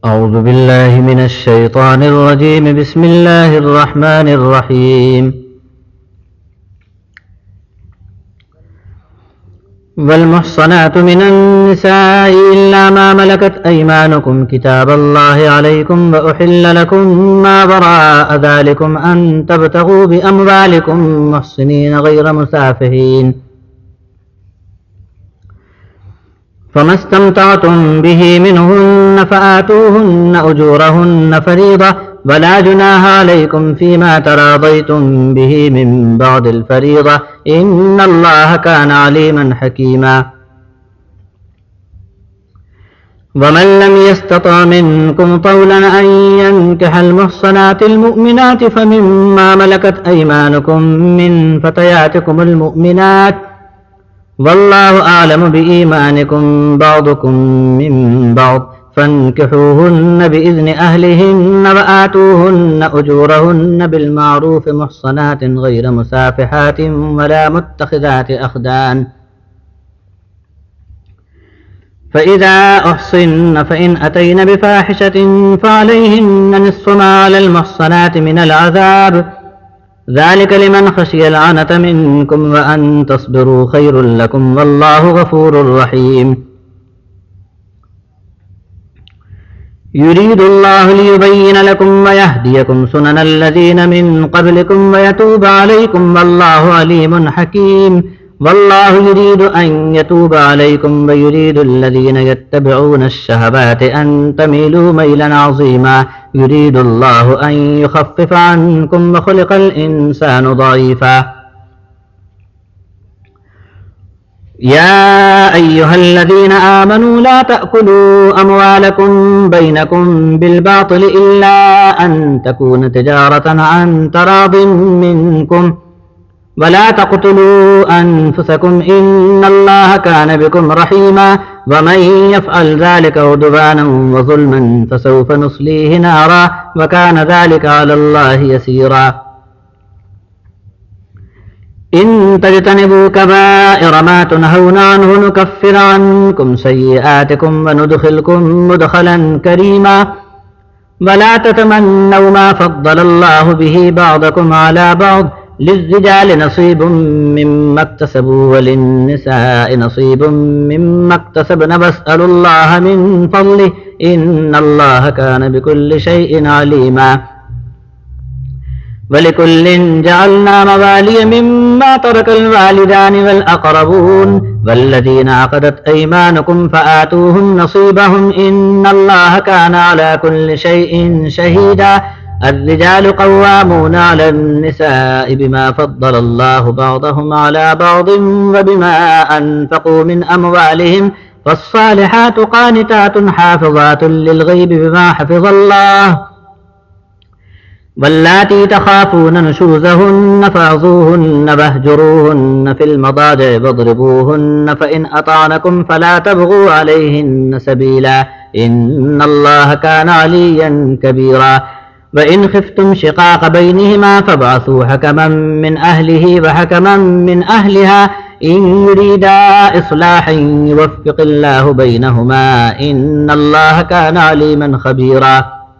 أعوذ بالله من الشيطان الرجيم. بسم الله الرحمن الرحيم. والمحصنات من النساء إلا ما ملكت أيمانكم كتاب الله عليكم وأحل لكم ما وراء ذلكم أن تبتغوا بأموالكم محصنين غير مسافحين، فما استمتعتم به منهن فآتوهن أجورهن فريضة، ولا جناح عليكم فيما تراضيتم به من بعد الفريضة، إن الله كان عليما حكيما. ومن لم يستطع منكم طولا أن ينكح المحصنات المؤمنات فمما ملكت أيمانكم من فتياتكم المؤمنات، والله أعلم بإيمانكم بعضكم من بعض، فانكحوهن بإذن أهلهن وآتوهن أجورهن بالمعروف محصنات غير مسافحات ولا متخذات أخدان، فإذا أحصن فإن أتين بفاحشة فعليهن نصف ما على المحصنات من العذاب، ذلك لمن خشي العنة منكم وأن تصبروا خير لكم والله غفور رحيم. يريد الله ليبين لكم ويهديكم سنن الذين من قبلكم ويتوب عليكم والله عليم حكيم. والله يريد أن يتوب عليكم ويريد الذين يتبعون الشهوات أن تميلوا ميلا عظيما. يريد الله أن يخفف عنكم وخلق الإنسان ضعيفا. يا أيها الذين آمنوا لا تأكلوا أموالكم بينكم بالباطل إلا أن تكون تجارة عن تراض منكم، ولا تقتلوا أنفسكم إن الله كان بكم رحيما. ومن يفعل ذلك عدوانا وظلما فسوف نصليه نارا وكان ذلك على الله يسيرا. إن تجتنبوا كبائر ما تنهون عنه نكفر عنكم سيئاتكم وندخلكم مدخلا كريما. ولا تتمنوا ما فضل الله به بعضكم على بعض، للرجال نصيب مما اكتسبوا وللنساء نصيب مما اكتسبن واسألوا الله من فضله إن الله كان بكل شيء عليما. ولكل جعلنا موالي مما ترك الوالدان والأقربون والذين عقدت أيمانكم فآتوهم نصيبهم إن الله كان على كل شيء شهيدا. الرجال قوامون على النساء بما فضل الله بعضهم على بعض وبما أنفقوا من أموالهم، فالصالحات قانتات حافظات للغيب بما حفظ الله. واللاتي تخافون نشوزهن فاعظوهن واهجروهن في المضاجع واضربوهن، فإن أطعنكم فلا تبغوا عليهن سبيلا إن الله كان عليا كبيرا. وإن خفتم شقاق بينهما فابعثوا حكما من أهله وحكما من أهلها إن يريدا إصلاحا يوفق الله بينهما إن الله كان عليما خبيرا.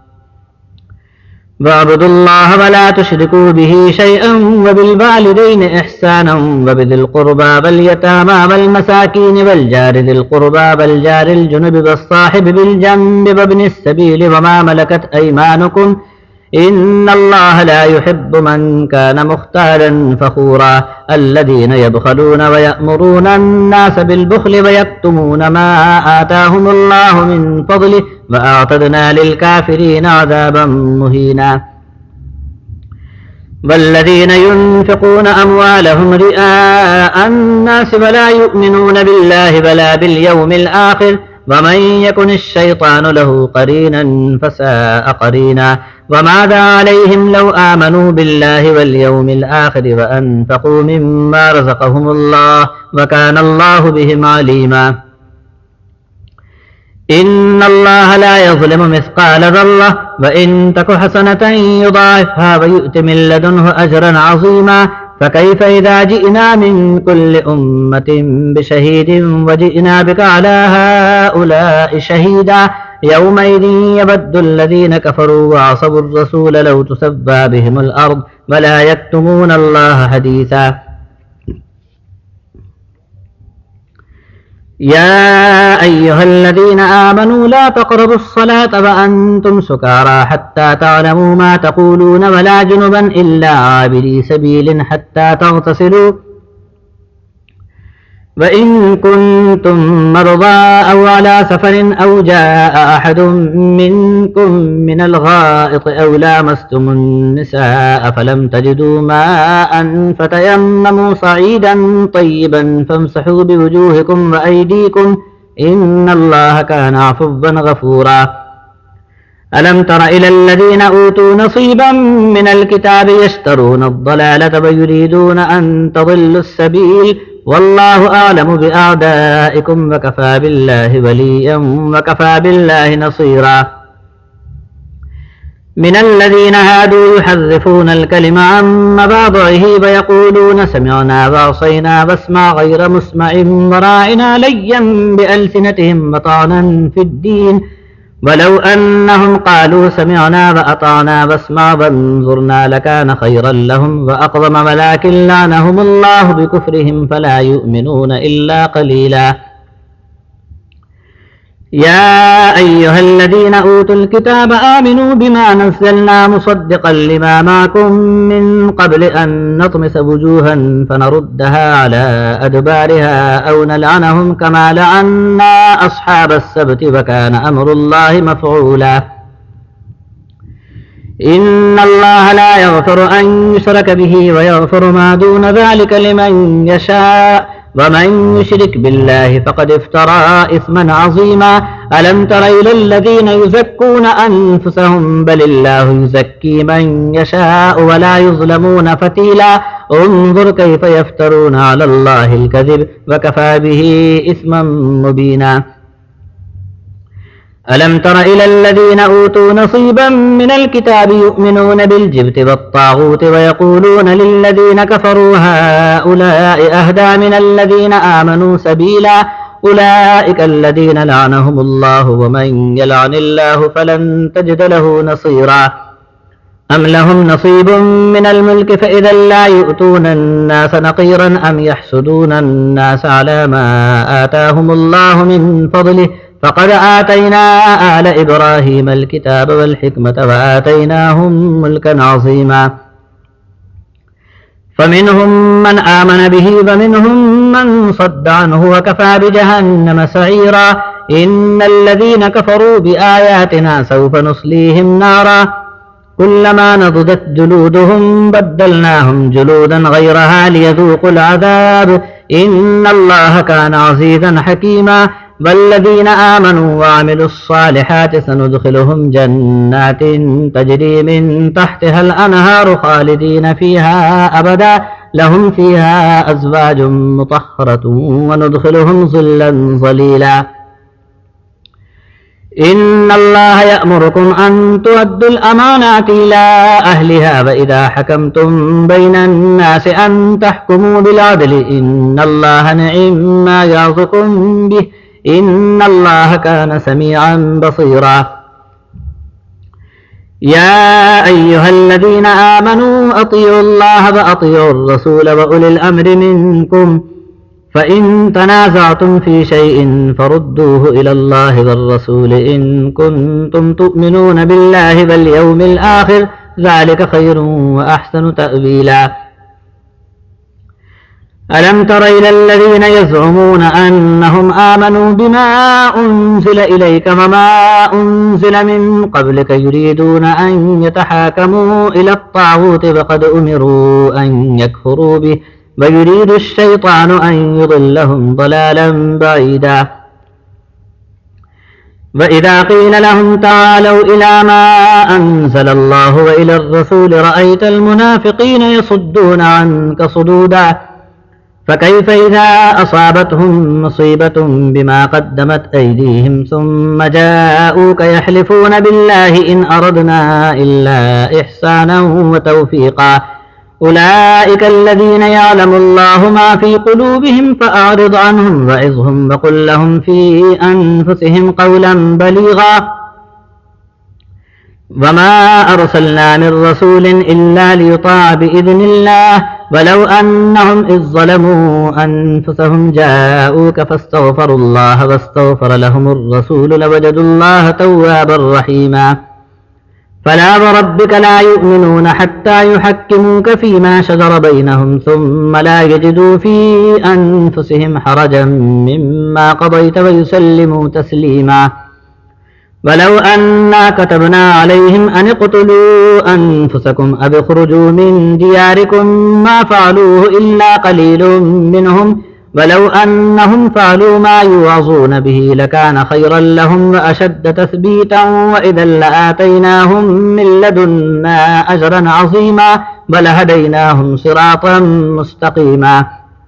واعبدوا الله ولا تشركوا به شيئا وبالوالدين إحسانا وبذي القربى واليتامى والمساكين والجار ذي القربى والجار الجنب والصاحب بالجنب وابن السبيل وما ملكت أيمانكم إن الله لا يحب من كان مختالا فخورا. الذين يبخلون ويأمرون الناس بالبخل ويكتمون ما آتاهم الله من فضله وأعتدنا للكافرين عذابا مهينا. والذين ينفقون أموالهم رئاء الناس ولا يؤمنون بالله ولا باليوم الآخر ومن يكن الشيطان له قرينا فساء قرينا. وماذا عليهم لو آمنوا بالله واليوم الآخر وأنفقوا مما رزقهم الله وكان الله بهم عليما. إن الله لا يظلم مثقال ذرة وإن تك حسنة يضاعفها ويؤت من لدنه أجرا عظيما. فكيف إذا جئنا من كل أمة بشهيد وجئنا بك على هؤلاء شهيدا يومئذ يود الذين كفروا وعصوا الرسول لو تسوى بهم الأرض ولا يكتمون الله حديثا. يا أيها الذين آمنوا لا تقربوا الصلاة وأنتم سكارى حتى تعلموا ما تقولون ولا جنبا إلا عابري سبيل حتى تغتسلوا وإن كنتم مرضى أو على سفر أو جاء أحد منكم من الغائط أو لامستم النساء فلم تجدوا ماء فتيمموا صعيدا طيبا فامسحوا بوجوهكم وأيديكم إن الله كان عفوا غفورا. ألم تر إلى الذين أوتوا نصيبا من الكتاب يشترون الضلالة ويريدون أن تضلوا السبيل والله أعلم بأعدائكم وكفى بالله وليا وكفى بالله نصيرا. من الذين هادوا يحرفون الكلم عن مواضعه ويقولون سمعنا وعصينا واسمع غير مسمع وراعنا ليا بألسنتهم وطعنا في الدين ولو أنهم قالوا سمعنا وأطعنا واسمع وانظرنا لكان خيرا لهم وأقوم ولكن لعنهم الله بكفرهم فلا يؤمنون إلا قليلا. يا أيها الذين أوتوا الكتاب آمنوا بما نزلنا مصدقا لما معكم من قبل أن نطمس وجوها فنردها على أدبارها أو نلعنهم كما لعنا أصحاب السبت وكان أمر الله مفعولا. إن الله لا يغفر أن يشرك به ويغفر ما دون ذلك لمن يشاء ومن يشرك بالله فقد افترى إثما عظيما. ألم تر إلى الذين يزكون أنفسهم بل الله يزكي من يشاء ولا يظلمون فتيلا. انظر كيف يفترون على الله الكذب وكفى به إثما مبينا. ألم تر إلى الذين أوتوا نصيبا من الكتاب يؤمنون بالجبت والطاغوت ويقولون للذين كفروا هؤلاء أهدى من الذين آمنوا سبيلا. أولئك الذين لعنهم الله ومن يلعن الله فلن تجد له نصيرا. أم لهم نصيب من الملك فإذا لا يؤتون الناس نقيرا أم يحسدون الناس على ما آتاهم الله من فضله فقد آتينا آل إبراهيم الكتاب والحكمة وآتيناهم ملكا عظيما. فمنهم من آمن به ومنهم من صد عنه وكفى بجهنم سعيرا. إن الذين كفروا بآياتنا سوف نصليهم نارا كلما نضجت جلودهم بدلناهم جلودا غيرها ليذوقوا العذاب إن الله كان عزيزا حكيما. والذين آمنوا وعملوا الصالحات سندخلهم جنات تجري من تحتها الأنهار خالدين فيها أبدا لهم فيها أزواج مطهرة وندخلهم ظلا ظليلا. إن الله يأمركم أن تؤدوا الأمانات إلى أهلها وإذا حكمتم بين الناس أن تحكموا بالعدل إن الله نعم ما يعظكم به إن الله كان سميعا بصيرا. يا أيها الذين آمنوا أطيعوا الله وأطيعوا الرسول وأولي الأمر منكم فإن تنازعتم في شيء فردوه إلى الله والرسول إن كنتم تؤمنون بالله واليوم الآخر ذلك خير وأحسن تأويلا. ألم تر إلى الذين يزعمون أنهم آمنوا بما أنزل إليك وما أنزل من قبلك يريدون أن يتحاكموا إلى الطاغوت وقد أمروا أن يكفروا به ويريد الشيطان أن يضلهم ضلالا بعيدا. وإذا قيل لهم تعالوا إلى ما أنزل الله وإلى الرسول رأيت المنافقين يصدون عنك صدودا. فكيف إذا أصابتهم مصيبة بما قدمت أيديهم ثم جاءوك يحلفون بالله إن أردنا إلا إحسانا وتوفيقا أولئك الذين يعلم الله ما في قلوبهم فأعرض عنهم وعظهم وقل لهم في أنفسهم قولا بليغا وما أرسلنا من رسول إلا ليطاع بإذن الله ولو أنهم إذ ظلموا أنفسهم جاءوك فاستغفروا الله واستغفر لهم الرسول لوجدوا الله توابا رحيما فلا وربك لا يؤمنون حتى يحكموك فيما شجر بينهم ثم لا يجدوا في أنفسهم حرجا مما قضيت ويسلموا تسليما ولو أنا كتبنا عليهم أن اقتلوا أنفسكم أو اخرجوا من دياركم ما فعلوه إلا قليل منهم ولو أنهم فعلوا ما يوعظون به لكان خيرا لهم وأشد تثبيتا وإذا لآتيناهم من لدنا أجرا عظيما ولهديناهم صراطا مستقيما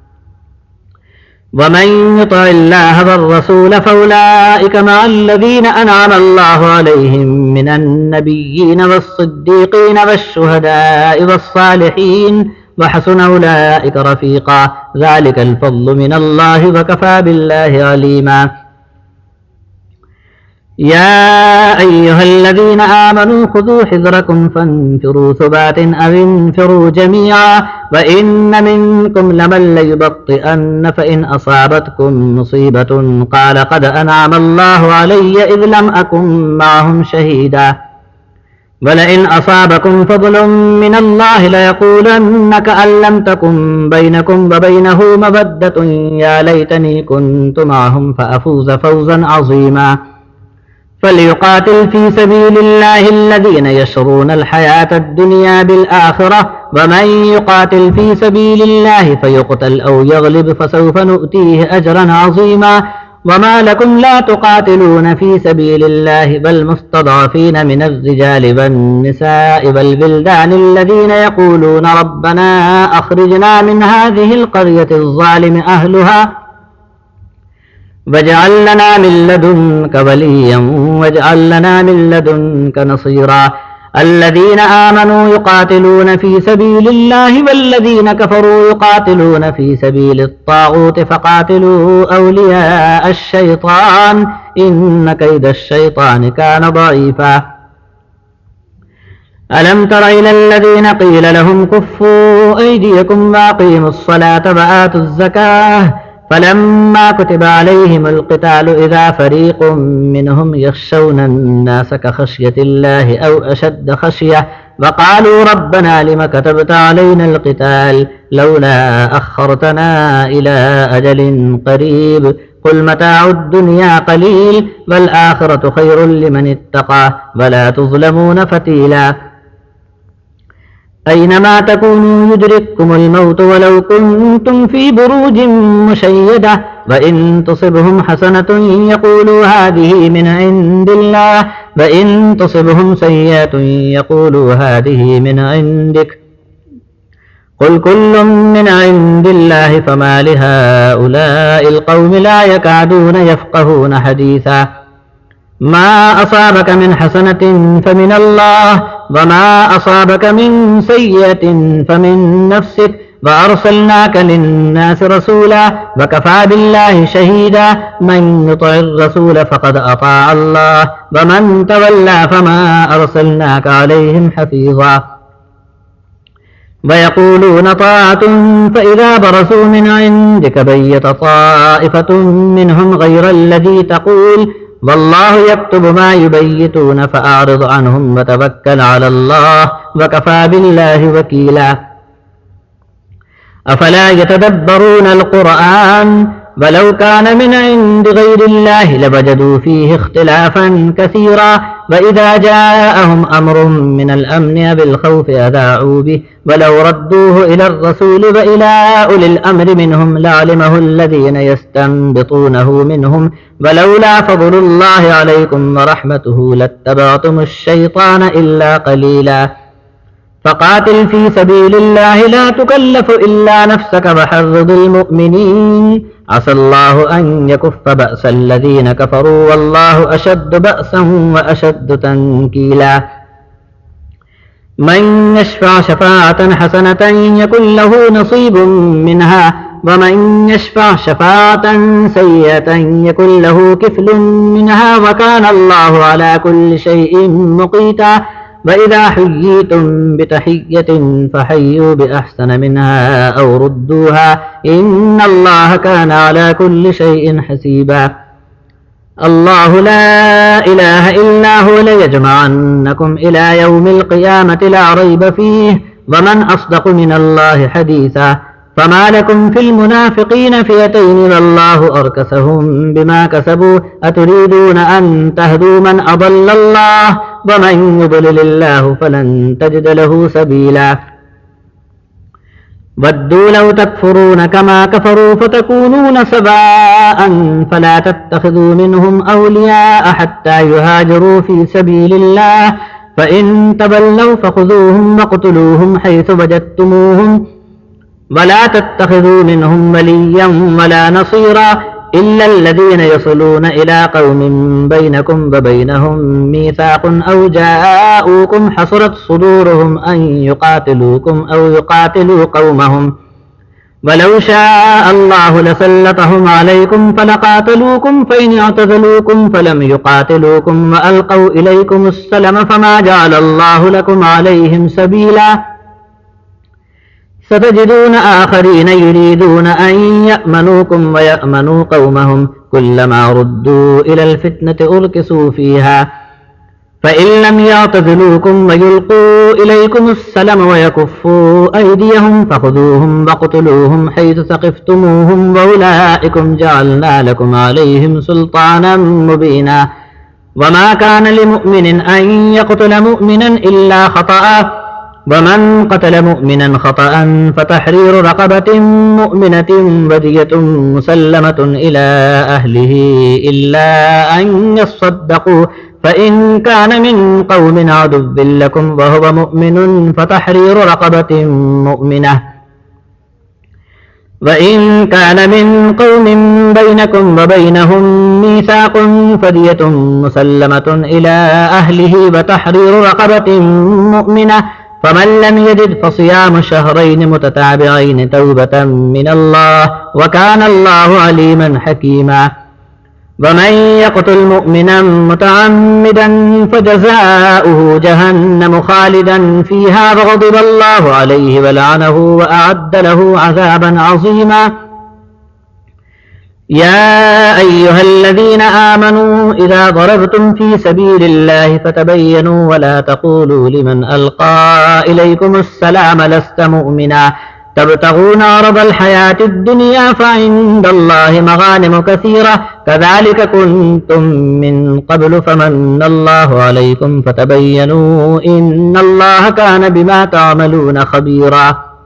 ومن يطع الله والرسول فأولئك مع الذين أنعم الله عليهم من النبيين والصديقين والشهداء والصالحين وحسن أولئك رفيقا ذلك الفضل من الله وكفى بالله عليما يا أيها الذين آمنوا خذوا حذركم فانفروا ثبات أو انفروا جميعا وإن منكم لمن ليبطئن فإن أصابتكم مصيبة قال قد أنعم الله علي إذ لم أكن معهم شهيدا ولئن أصابكم فضل من الله ليقولن كأن لم تكن بينكم وبينه مودة يا ليتني كنت معهم فأفوز فوزا عظيما فليقاتل في سبيل الله الذين يشرون الحياة الدنيا بالآخرة ومن يقاتل في سبيل الله فيقتل أو يغلب فسوف نؤتيه أجرا عظيما وما لكم لا تقاتلون في سبيل الله والمستضعفين من الرجال والنساء والبلدان الذين يقولون ربنا أخرجنا من هذه القرية الظالم أهلها واجعل لنا من لدنك وليا واجعل لنا من لدنك نصيرا الذين آمنوا يقاتلون في سبيل الله والذين كفروا يقاتلون في سبيل الطاغوت فقاتلوا أولياء الشيطان إن كيد الشيطان كان ضعيفا ألم تر إلى الذين قيل لهم كفوا أيديكم وأقيموا الصلاة وآتوا الزكاة فلما كتب عليهم القتال إذا فريق منهم يخشون الناس كخشية الله أو أشد خشية وقالوا ربنا لم كتبت علينا القتال لولا أخرتنا إلى أجل قريب قل متاع الدنيا قليل والآخرة خير لمن اتقى ولا تظلمون فتيلا أينما تكونوا يدرككم الموت ولو كنتم في بروج مشيدة وإن تصبهم حسنة يقولوا هذه من عند الله وإن تصبهم سيئة يقولوا هذه من عندك قل كل من عند الله فما لهؤلاء القوم لا يكادون يفقهون حديثا ما أصابك من حسنة فمن الله وما أصابك من سيئة فمن نفسك وأرسلناك للناس رسولا وكفى بالله شهيدا من يطع الرسول فقد أطاع الله ومن تولى فما أرسلناك عليهم حفيظا ويقولون طاعة فإذا برزوا من عندك بيت طائفة منهم غير الذي تقول والله يكتب ما يبيتون فأعرض عنهم وتوكل على الله وكفى بالله وكيلا أفلا يتدبرون القرآن ولو كان من عند غير الله لوجدوا فيه اختلافا كثيرا وإذا جاءهم أمر من الأمن بالخوف أذاعوا به ولو ردوه إلى الرسول وإلى أولي الأمر منهم لعلمه الذين يستنبطونه منهم ولولا فضل الله عليكم ورحمته لاتبعتم الشيطان إلا قليلا فقاتل في سبيل الله لا تكلف إلا نفسك وحرض المؤمنين عسى الله أن يكف بأس الذين كفروا والله أشد بأسا وأشد تنكيلا من يشفع شفاعة حسنة يكن له نصيب منها ومن يشفع شفاعة سيئة يكن له كفل منها وكان الله على كل شيء مقيتا وإذا حييتم بتحية فحيوا بأحسن منها أو ردوها إن الله كان على كل شيء حسيبا الله لا إله إلا هو ليجمعنكم إلى يوم القيامة لا ريب فيه ومن أصدق من الله حديثا فما لكم في المنافقين فئتين والله أركسهم بما كسبوا أتريدون أن تهدوا من أضل الله ومن يضلل الله فلن تجد له سبيلا ودوا لو تكفرون كما كفروا فتكونون سواء فلا تتخذوا منهم أولياء حتى يهاجروا في سبيل الله فإن تولوا فخذوهم واقتلوهم حيث وجدتموهم ولا تتخذوا منهم وليا ولا نصيرا إلا الذين يصلون إلى قوم بينكم وبينهم ميثاق أو جاءوكم حصرت صدورهم أن يقاتلوكم أو يقاتلوا قومهم ولو شاء الله لسلطهم عليكم فلقاتلوكم فإن اعتزلوكم فلم يقاتلوكم وألقوا إليكم السلم فما جعل الله لكم عليهم سبيلا ستجدون آخرين يريدون أن يأمنوكم ويأمنوا قومهم كلما ردوا إلى الفتنة أركسوا فيها فإن لم يعتزلوكم ويلقوا إليكم السلم ويكفوا أيديهم فخذوهم واقتلوهم حيث ثقفتموهم وأولئكم جعلنا لكم عليهم سلطانا مبينا وما كان لمؤمن أن يقتل مؤمنا إلا خطأ ومن قتل مؤمنا خطأ فتحرير رقبة مؤمنة ودية مسلمة إلى أهله إلا أن يصدقوا فإن كان من قوم عدو لكم وهو مؤمن فتحرير رقبة مؤمنة وإن كان من قوم بينكم وبينهم ميثاق فدية مسلمة إلى أهله وتحرير رقبة مؤمنة فمن لم يجد فصيام شهرين متتابعين توبة من الله وكان الله عليما حكيما ومن يقتل مؤمنا متعمدا فجزاؤه جهنم خالدا فيها وغضب الله عليه ولعنه وأعد له عذابا عظيما يا أيها الذين آمنوا إذا ضربتم في سبيل الله فتبينوا ولا تقولوا لمن ألقى إليكم السلام لست مؤمنا تبتغون عرض الحياة الدنيا فعند الله مغانم كثيرة كذلك كنتم من قبل فمن الله عليكم فتبينوا إن الله كان بما تعملون خبيرا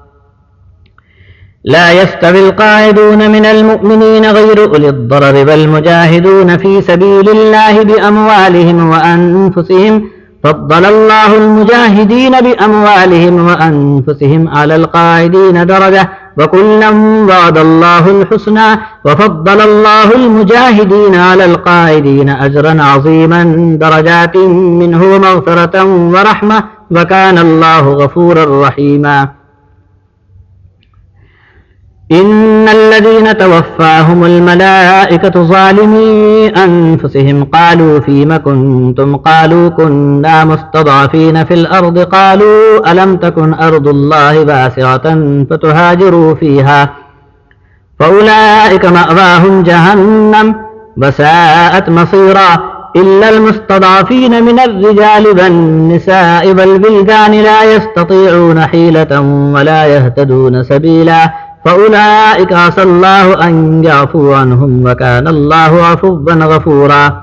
لا يستوي القاعدون من المؤمنين غير أولي الضرر والمجاهدون في سبيل الله بأموالهم وأنفسهم فضل الله المجاهدين بأموالهم وأنفسهم على القاعدين درجة وكلا وعد الله الحسنى وفضل الله المجاهدين على القاعدين أجرا عظيما درجات منه مغفرة ورحمة وكان الله غفورا رحيما إن الذين توفاهم الملائكة ظالمي أنفسهم قالوا فيم كنتم قالوا كنا مستضعفين في الأرض قالوا ألم تكن أرض الله واسعة فتهاجروا فيها فأولئك مأواهم جهنم وساءت مصيرا إلا المستضعفين من الرجال والنساء والولدان لا يستطيعون حيلة ولا يهتدون سبيلا فأولئك عسى الله أن يعفو عنهم وكان الله عفوا غفورا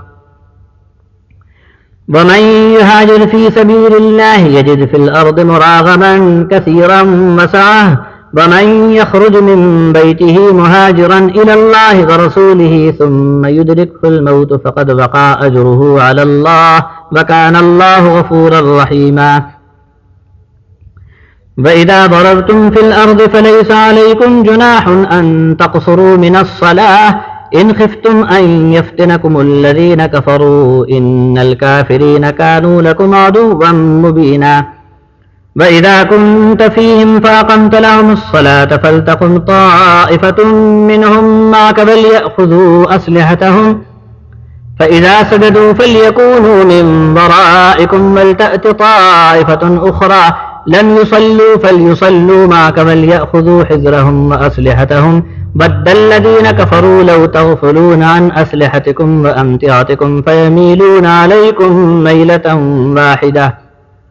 ومن يهاجر في سبيل الله يجد في الأرض مراغما كثيرا وسعة ومن يخرج من بيته مهاجرا إلى الله ورسوله ثم يدركه الموت فقد وقع أجره على الله وكان الله غفورا رحيما وإذا ضربتم في الأرض فليس عليكم جناح أن تقصروا من الصلاة إن خفتم أن يفتنكم الذين كفروا إن الكافرين كانوا لكم عدوا مبينا وإذا كنت فيهم فأقمت لهم الصلاة فلتقم طائفة منهم معك فليأخذوا أسلحتهم فإذا سجدوا فليكونوا من ورائكم ولتأت طائفة أخرى لم يصلوا فليصلوا معك فليأخذوا حذرهم وأسلحتهم ود الذين كفروا لو تغفلون عن أسلحتكم وأمتعتكم فيميلون عليكم ميلة واحدة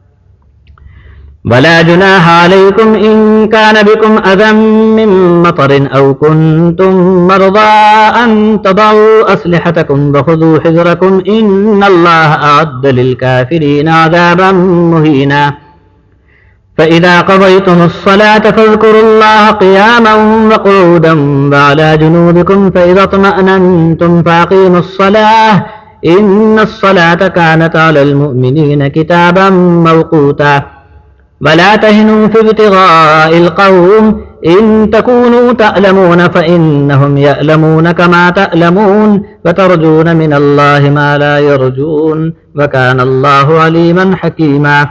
ولا جناح عليكم إن كان بكم أذى من مطر أو كنتم مرضى أن تضعوا أسلحتكم وخذوا حذركم إن الله أعد للكافرين عذابا مهينا فإذا قضيتم الصلاة فاذكروا الله قياما وقعودا وعلى جنوبكم فإذا اطمأننتم فأقيموا الصلاة إن الصلاة كانت على المؤمنين كتابا موقوتا ولا تهنوا في ابتغاء القوم إن تكونوا تألمون فإنهم يألمون كما تألمون وترجون من الله ما لا يرجون وكان الله عليما حكيما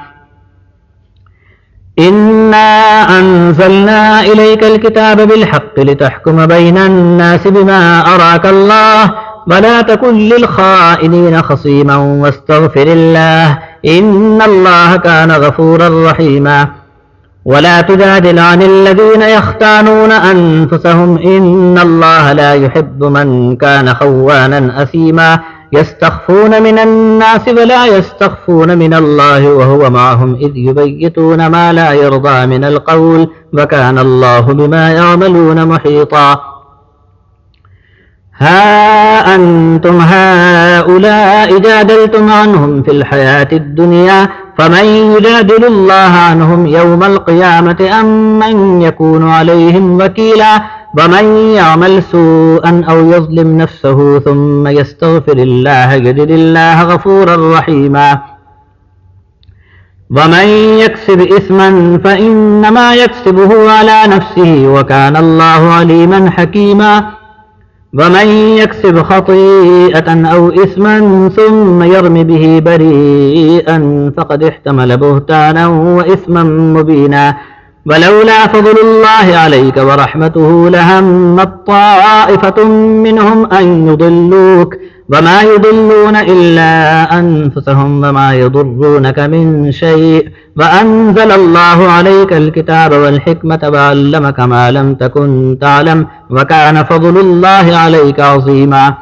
إنا أنزلنا إليك الكتاب بالحق لتحكم بين الناس بما أراك الله ولا تكن للخائنين خصيما واستغفر الله إن الله كان غفورا رحيما ولا تجادل عن الذين يختانون أنفسهم إن الله لا يحب من كان خوانا أثيما يستخفون من الناس ولا يستخفون من الله وهو معهم إذ يبيتون ما لا يرضى من القول وكان الله بما يعملون محيطا ها أنتم هؤلاء جادلتم عنهم في الحياة الدنيا فمن يجادل الله عنهم يوم القيامة أم من يكون عليهم وكيلا ومن يعمل سوءا أو يظلم نفسه ثم يستغفر الله يجد الله غفورا رحيما ومن يكسب إثما فإنما يكسبه على نفسه وكان الله عليما حكيما ومن يكسب خطيئة أو إثما ثم يرم به بريئا فقد احتمل بهتانا وإثما مبينا ولولا فضل الله عليك ورحمته لهمت طائفة منهم أن يضلوك وما يضلون إلا أنفسهم وما يضرونك من شيء وأنزل الله عليك الكتاب والحكمة وعلمك ما لم تكن تعلم وكان فضل الله عليك عظيما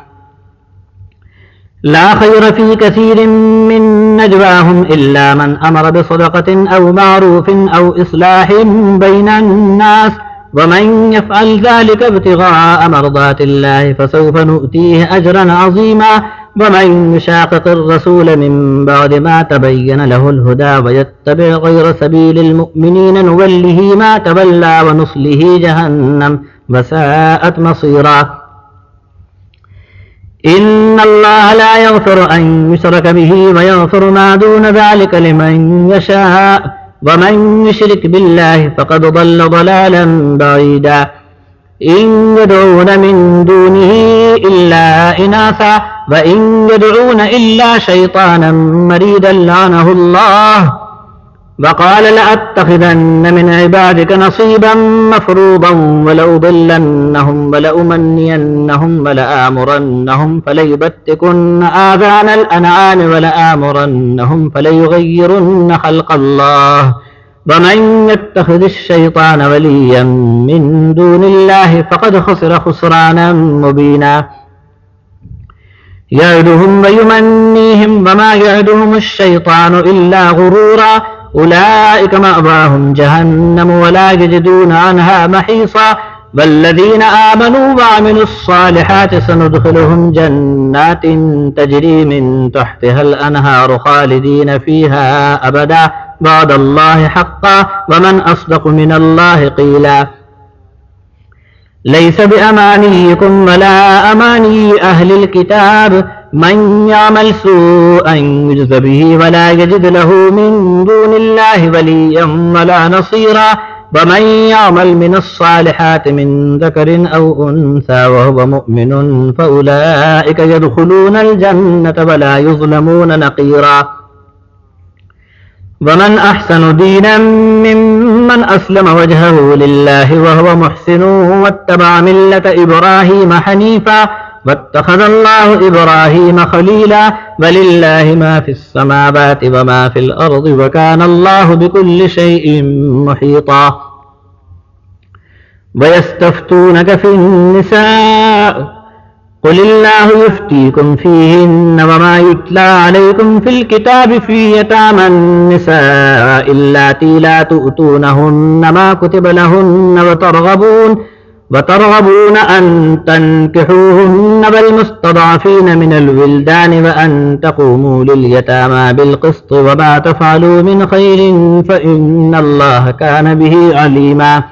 لا خير في كثير من نجواهم إلا من أمر بصدقة أو معروف أو إصلاح بين الناس ومن يفعل ذلك ابتغاء مرضات الله فسوف نؤتيه أجرا عظيما ومن يشاقق الرسول من بعد ما تبين له الهدى ويتبع غير سبيل المؤمنين نوله ما تولى ونصله جهنم وساءت مصيرا إن الله لا يغفر أن يشرك به ويغفر ما دون ذلك لمن يشاء ومن يشرك بالله فقد ضل ضلالا بعيدا إن يدعون من دونه إلا إناثا وإن يدعون إلا شيطانا مريدا لعنه الله وقال لأتخذن من عبادك نصيبا مفروضا ولأضلنهم ولأمنينهم ولآمرنهم فليبتكن آذان الأنعام ولآمرنهم فليغيرن خلق الله ومن يتخذ الشيطان وليا من دون الله فقد خسر خسرانا مبينا يعدهم ويمنيهم وما يعدهم الشيطان إلا غرورا أولئك مأواهم جهنم ولا يجدون عنها محيصا والذين آمنوا وعملوا الصالحات سندخلهم جنات تجري من تحتها الأنهار خالدين فيها أبدا وعد الله حقا ومن أصدق من الله قيلا ليس بأمانيكم ولا أماني أهل الكتاب من يعمل سوءا يجز به ولا يجد له من دون الله وليا ولا نصيرا ومن يعمل من الصالحات من ذكر أو أنثى وهو مؤمن فأولئك يدخلون الجنة ولا يظلمون نقيرا ومن أحسن دينا ممن أسلم وجهه لله وهو محسن واتبع ملة إبراهيم حنيفا واتخذ الله إبراهيم خليلا ولله ما في السماوات وما في الأرض وكان الله بكل شيء محيطا ويستفتونك في النساء قل الله يفتيكم فيهن وما يتلى عليكم في الكتاب في يتامى النساء اللاتي لا تؤتونهن ما كتب لهن وترغبون أن تنكحوهن والمستضعفين من الولدان وأن تقوموا لليتامى بالقسط وما تفعلوا من خير فإن الله كان به عليما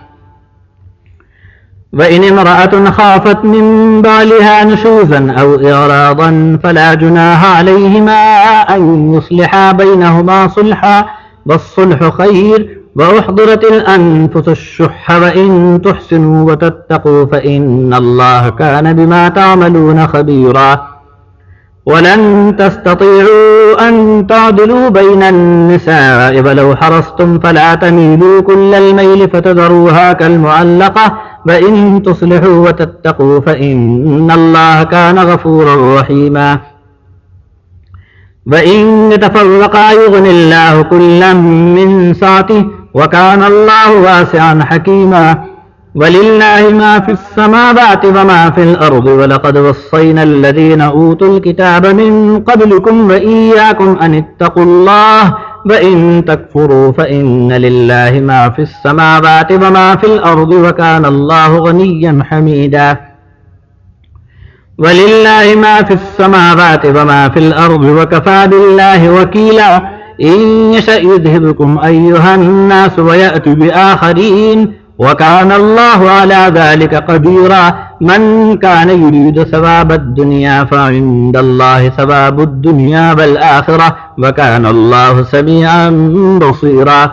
وإن امرأة خافت من بالها نشوزا أو إعراضا فلا جناح عليهما أن يصلحا بينهما صلحا والصلح خير وأحضرت الأنفس الشح وإن تحسنوا وتتقوا فإن الله كان بما تعملون خبيرا ولن تستطيعوا أن تعدلوا بين النساء ولو حرصتم فلا تميلوا كل الميل فتذروها كالمعلقة وإن تصلحوا وتتقوا فإن الله كان غفورا رحيما وإن يتفرقا يغن الله كلا من سعته وكان الله واسعا حكيما ولله ما في السماوات وما في الأرض ولقد وصينا الذين أوتوا الكتاب من قبلكم وإياكم أن اتقوا الله وإن تكفروا فإن لله ما في السماوات وما في الأرض وكان الله غنيا حميدا ولله ما في السماوات وما في الأرض وكفى بالله وكيلا إن يشأ يذهبكم أيها الناس ويأتي بآخرين وكان الله على ذلك قديرا من كان يريد ثواب الدنيا فعند الله ثواب الدنيا والآخرة وكان الله سميعا بصيرا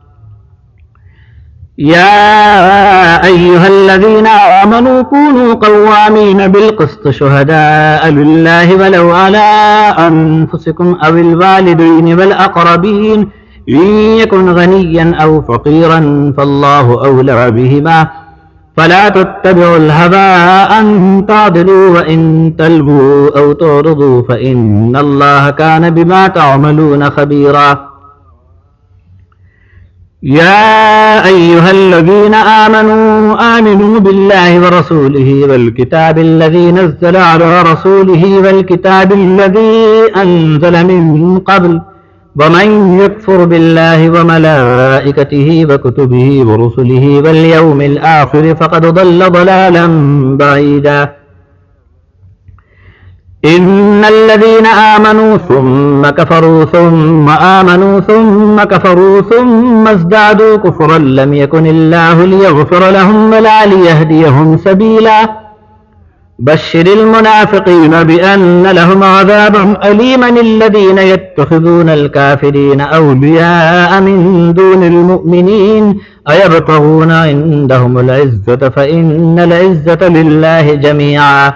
يا أيها الذين آمنوا كونوا قوامين بالقسط شهداء لله ولو على أنفسكم أو الوالدين والأقربين إن يكن غنيا أو فقيرا فالله أولى بهما فلا تتبعوا الهوى أن تعدلوا وإن تلووا أو تعرضوا فإن الله كان بما تعملون خبيرا يا أيها الذين آمنوا بالله ورسوله والكتاب الذي نزل على رسوله والكتاب الذي أنزل من قبل ومن يكفر بالله وملائكته وكتبه ورسله واليوم الآخر فقد ضل ضلالا بعيدا إن الذين آمنوا ثم كفروا ثم آمنوا ثم كفروا ثم ازدادوا كفرا لم يكن الله ليغفر لهم ولا ليهديهم سبيلا بشر المنافقين بأن لهم عذابا أليما الذين يتخذون الكافرين أولياء من دون المؤمنين أيبتغون عندهم العزة فإن العزة لله جميعا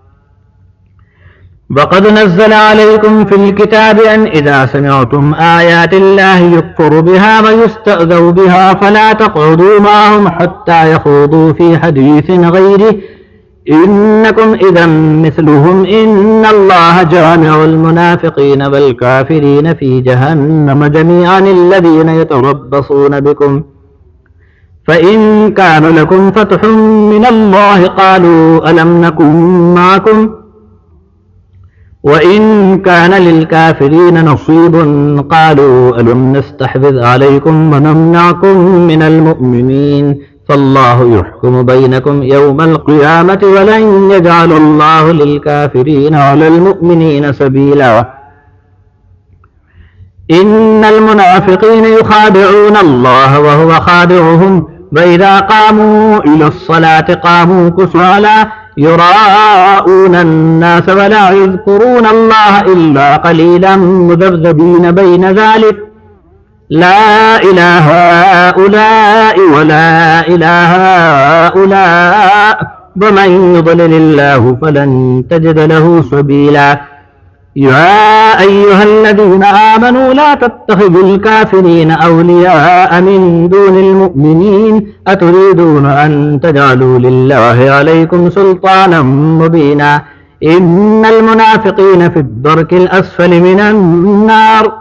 وقد نزل عليكم في الكتاب أن إذا سمعتم آيات الله يكفر بها ويستأذوا بها فلا تقعدوا معهم حتى يخوضوا في حديث غيره إنكم إذا مثلهم إن الله جامع المنافقين والكافرين في جهنم جميعا الذين يتربصون بكم فإن كان لكم فتح من الله قالوا ألم نكن معكم وإن كان للكافرين نصيب قالوا ألم نستحوذ عليكم ونمنعكم من المؤمنين فالله يحكم بينكم يوم القيامة ولن يجعل الله للكافرين على المؤمنين سبيلا إن المنافقين يخادعون الله وهو خادعهم وإذا قاموا إلى الصلاة قاموا كسالى يراءون الناس ولا يذكرون الله إلا قليلا مذبذبين بين ذلك لا إله هؤلاء ولا إله هؤلاء ومن يضلل الله فلن تجد له سبيلا يا أيها الذين آمنوا لا تتخذوا الكافرين أولياء من دون المؤمنين أتريدون أن تجعلوا لله عليكم سلطانا مبينا إن المنافقين في الدرك الأسفل من النار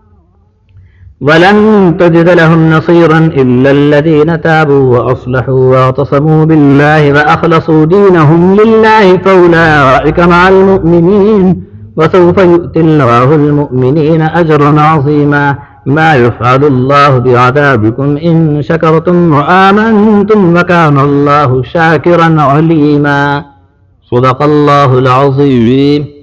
ولن تجد لهم نصيرا إلا الذين تابوا وأصلحوا واعتصموا بالله وأخلصوا دينهم لله فأولئك مع المؤمنين وسوف يؤتي الله المؤمنين أجرا عظيما ما يفعل الله بعذابكم إن شكرتم وآمنتم وكان الله شاكرا عليما صدق الله العظيم.